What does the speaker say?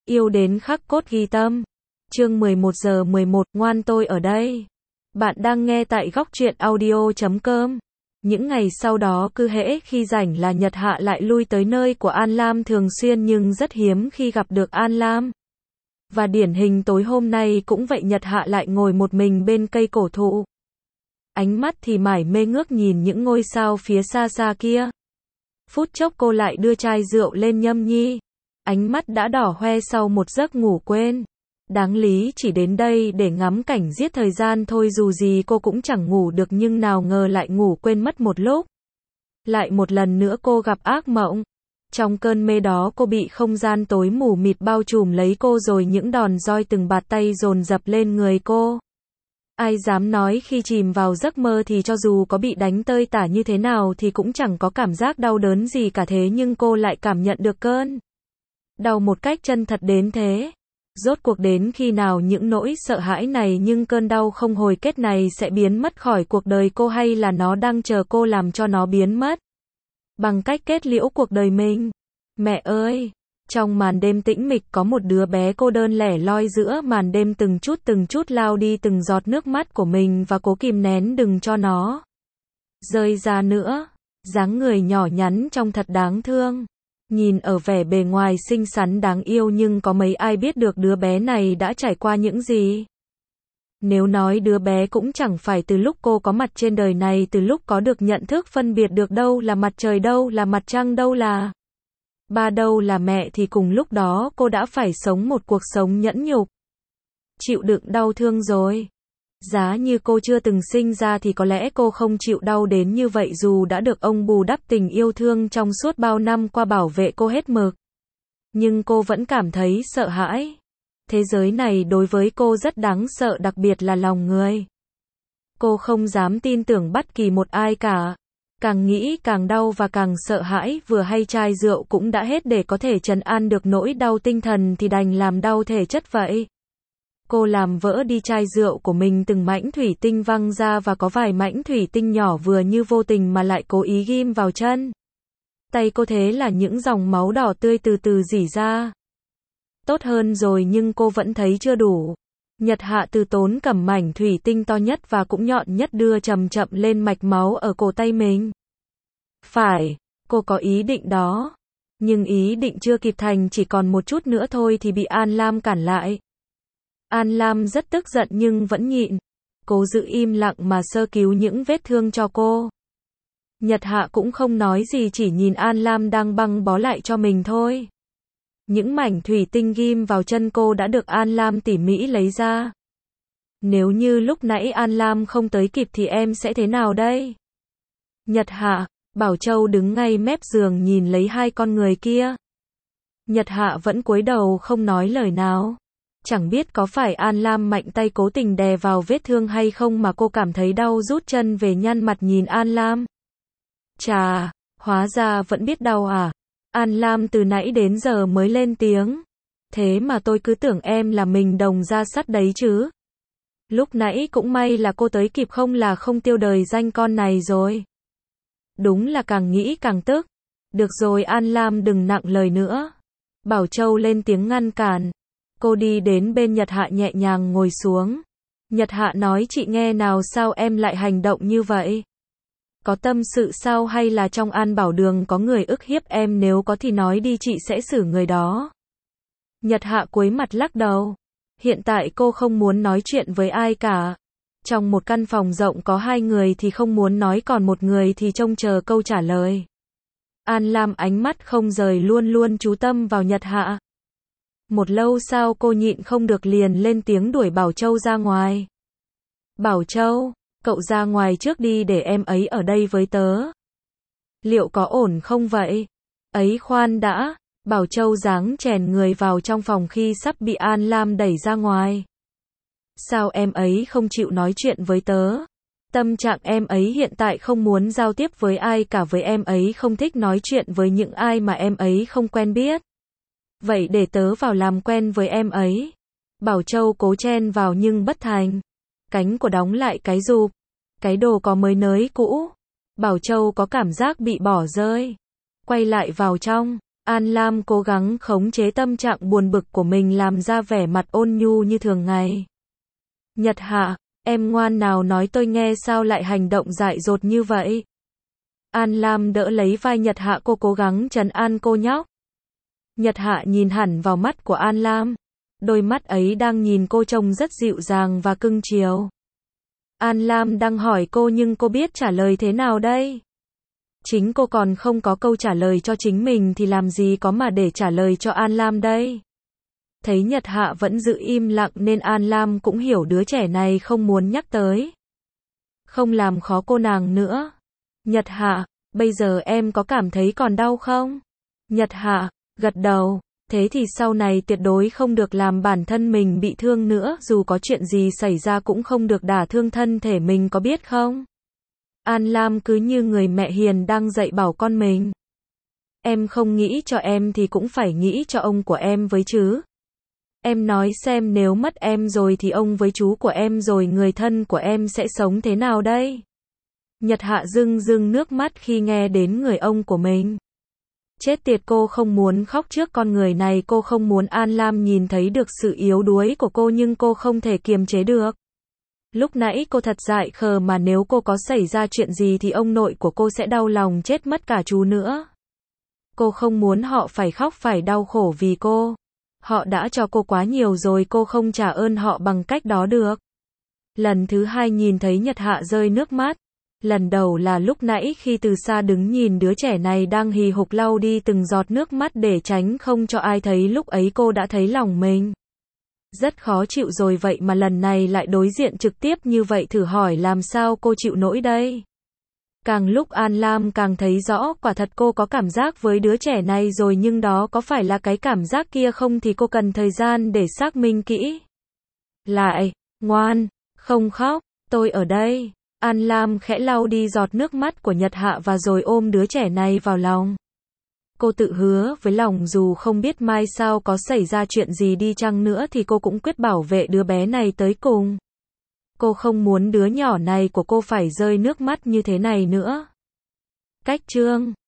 Yêu đến khắc cốt ghi tâm. Chương 11:11, ngoan tôi ở đây. Bạn đang nghe tại góc truyện audio.com. Những ngày sau đó cứ hễ khi rảnh là Nhật Hạ lại lui tới nơi của An Lam thường xuyên nhưng rất hiếm khi gặp được An Lam. Và điển hình tối hôm nay cũng vậy, Nhật Hạ lại ngồi một mình bên cây cổ thụ. Ánh mắt thì mải mê ngước nhìn những ngôi sao phía xa xa kia. Phút chốc cô lại đưa chai rượu lên nhâm nhi. Ánh mắt đã đỏ hoe sau một giấc ngủ quên. Đáng lý chỉ đến đây để ngắm cảnh giết thời gian thôi, dù gì cô cũng chẳng ngủ được, nhưng nào ngờ lại ngủ quên mất một lúc. Lại một lần nữa cô gặp ác mộng. Trong cơn mê đó cô bị không gian tối mù mịt bao trùm lấy cô, rồi những đòn roi từng bạt tay dồn dập lên người cô. Ai dám nói khi chìm vào giấc mơ thì cho dù có bị đánh tơi tả như thế nào thì cũng chẳng có cảm giác đau đớn gì cả, thế nhưng cô lại cảm nhận được cơn đau một cách chân thật đến thế. Rốt cuộc đến khi nào những nỗi sợ hãi này, nhưng cơn đau không hồi kết này sẽ biến mất khỏi cuộc đời cô, hay là nó đang chờ cô làm cho nó biến mất bằng cách kết liễu cuộc đời mình? Mẹ ơi! Trong màn đêm tĩnh mịch có một đứa bé cô đơn lẻ loi giữa màn đêm, từng chút lao đi từng giọt nước mắt của mình và cố kìm nén đừng cho nó rơi ra nữa. Dáng người nhỏ nhắn trông thật đáng thương. Nhìn ở vẻ bề ngoài xinh xắn đáng yêu nhưng có mấy ai biết được đứa bé này đã trải qua những gì. Nếu nói đứa bé cũng chẳng phải từ lúc cô có mặt trên đời này, từ lúc có được nhận thức phân biệt được đâu là mặt trời, đâu là mặt trăng, đâu là ba, đâu là mẹ, thì cùng lúc đó cô đã phải sống một cuộc sống nhẫn nhục, chịu đựng đau thương rồi. Giá như cô chưa từng sinh ra thì có lẽ cô không chịu đau đến như vậy, dù đã được ông bù đắp tình yêu thương trong suốt bao năm qua, bảo vệ cô hết mực. Nhưng cô vẫn cảm thấy sợ hãi. Thế giới này đối với cô rất đáng sợ, đặc biệt là lòng người. Cô không dám tin tưởng bất kỳ một ai cả. Càng nghĩ càng đau và càng sợ hãi, vừa hay chai rượu cũng đã hết để có thể trấn an được nỗi đau tinh thần thì đành làm đau thể chất vậy. Cô làm vỡ đi chai rượu của mình, từng mảnh thủy tinh văng ra và có vài mảnh thủy tinh nhỏ vừa như vô tình mà lại cố ý ghim vào chân tay cô, thế là những dòng máu đỏ tươi từ từ rỉ ra. Tốt hơn rồi nhưng cô vẫn thấy chưa đủ. Nhật Hạ từ tốn cầm mảnh thủy tinh to nhất và cũng nhọn nhất đưa chậm chậm lên mạch máu ở cổ tay mình. Phải, cô có ý định đó. Nhưng ý định chưa kịp thành, chỉ còn một chút nữa thôi thì bị An Lam cản lại. An Lam rất tức giận nhưng vẫn nhịn. Cố giữ im lặng mà sơ cứu những vết thương cho cô. Nhật Hạ cũng không nói gì, chỉ nhìn An Lam đang băng bó lại cho mình thôi. Những mảnh thủy tinh ghim vào chân cô đã được An Lam tỉ mỉ lấy ra. Nếu như lúc nãy An Lam không tới kịp thì em sẽ thế nào đây? Nhật Hạ, Bảo Châu đứng ngay mép giường nhìn lấy hai con người kia. Nhật Hạ vẫn cúi đầu không nói lời nào. Chẳng biết có phải An Lam mạnh tay cố tình đè vào vết thương hay không mà cô cảm thấy đau, rút chân về nhăn mặt nhìn An Lam. Chà, hóa ra vẫn biết đau à? An Lam từ nãy đến giờ mới lên tiếng. Thế mà tôi cứ tưởng em là mình đồng ra sắt đấy chứ. Lúc nãy cũng may là cô tới kịp, không là không tiêu đời danh con này rồi. Đúng là càng nghĩ càng tức. Được rồi An Lam, đừng nặng lời nữa. Bảo Châu lên tiếng ngăn cản. Cô đi đến bên Nhật Hạ nhẹ nhàng ngồi xuống. Nhật Hạ nói, chị nghe nào, sao em lại hành động như vậy? Có tâm sự sao, hay là trong An Bảo Đường có người ức hiếp em? Nếu có thì nói đi, chị sẽ xử người đó. Nhật Hạ cúi mặt lắc đầu. Hiện tại cô không muốn nói chuyện với ai cả. Trong một căn phòng rộng có hai người thì không muốn nói, còn một người thì trông chờ câu trả lời. An Lam ánh mắt không rời, luôn luôn chú tâm vào Nhật Hạ. Một lâu sau cô nhịn không được liền lên tiếng đuổi Bảo Châu ra ngoài. Bảo Châu, cậu ra ngoài trước đi để em ấy ở đây với tớ. Liệu có ổn không vậy? Ấy khoan đã. Bảo Châu giáng chèn người vào trong phòng khi sắp bị An Lam đẩy ra ngoài. Sao em ấy không chịu nói chuyện với tớ? Tâm trạng em ấy hiện tại không muốn giao tiếp với ai cả, với em ấy không thích nói chuyện với những ai mà em ấy không quen biết. Vậy để tớ vào làm quen với em ấy. Bảo Châu cố chen vào nhưng bất thành. Cánh của đóng lại cái rụp. Cái đồ có mới nới cũ. Bảo Châu có cảm giác bị bỏ rơi. Quay lại vào trong. An Lam cố gắng khống chế tâm trạng buồn bực của mình làm ra vẻ mặt ôn nhu như thường ngày. Nhật Hạ, em ngoan nào nói tôi nghe sao lại hành động dại dột như vậy. An Lam đỡ lấy vai Nhật Hạ, cô cố gắng trấn an cô nhóc. Nhật Hạ nhìn hẳn vào mắt của An Lam. Đôi mắt ấy đang nhìn cô trông rất dịu dàng và cưng chiều. An Lam đang hỏi cô nhưng cô biết trả lời thế nào đây? Chính cô còn không có câu trả lời cho chính mình thì làm gì có mà để trả lời cho An Lam đây? Thấy Nhật Hạ vẫn giữ im lặng nên An Lam cũng hiểu đứa trẻ này không muốn nhắc tới. Không làm khó cô nàng nữa. Nhật Hạ, bây giờ em có cảm thấy còn đau không? Nhật Hạ, gật đầu. Thế thì sau này tuyệt đối không được làm bản thân mình bị thương nữa, dù có chuyện gì xảy ra cũng không được đả thương thân thể mình, có biết không? An Lam cứ như người mẹ hiền đang dạy bảo con mình. Em không nghĩ cho em thì cũng phải nghĩ cho ông của em với chứ. Em nói xem nếu mất em rồi thì ông với chú của em rồi người thân của em sẽ sống thế nào đây? Nhật Hạ rưng rưng nước mắt khi nghe đến người ông của mình. Chết tiệt, cô không muốn khóc trước con người này, cô không muốn An Lam nhìn thấy được sự yếu đuối của cô nhưng cô không thể kiềm chế được. Lúc nãy cô thật dại khờ mà nếu cô có xảy ra chuyện gì thì ông nội của cô sẽ đau lòng chết mất cả chú nữa. Cô không muốn họ phải khóc phải đau khổ vì cô. Họ đã cho cô quá nhiều rồi, cô không trả ơn họ bằng cách đó được. Lần thứ hai nhìn thấy Nhật Hạ rơi nước mắt. Lần đầu là lúc nãy khi từ xa đứng nhìn đứa trẻ này đang hì hục lau đi từng giọt nước mắt để tránh không cho ai thấy, lúc ấy cô đã thấy lòng mình rất khó chịu rồi, vậy mà lần này lại đối diện trực tiếp như vậy, thử hỏi làm sao cô chịu nổi đây. Càng lúc An Lam càng thấy rõ quả thật cô có cảm giác với đứa trẻ này rồi, nhưng đó có phải là cái cảm giác kia không thì cô cần thời gian để xác minh kỹ. Lại, ngoan, không khóc, tôi ở đây. An Lam khẽ lau đi giọt nước mắt của Nhật Hạ và rồi ôm đứa trẻ này vào lòng. Cô tự hứa với lòng dù không biết mai sau có xảy ra chuyện gì đi chăng nữa thì cô cũng quyết bảo vệ đứa bé này tới cùng. Cô không muốn đứa nhỏ này của cô phải rơi nước mắt như thế này nữa. Cách chương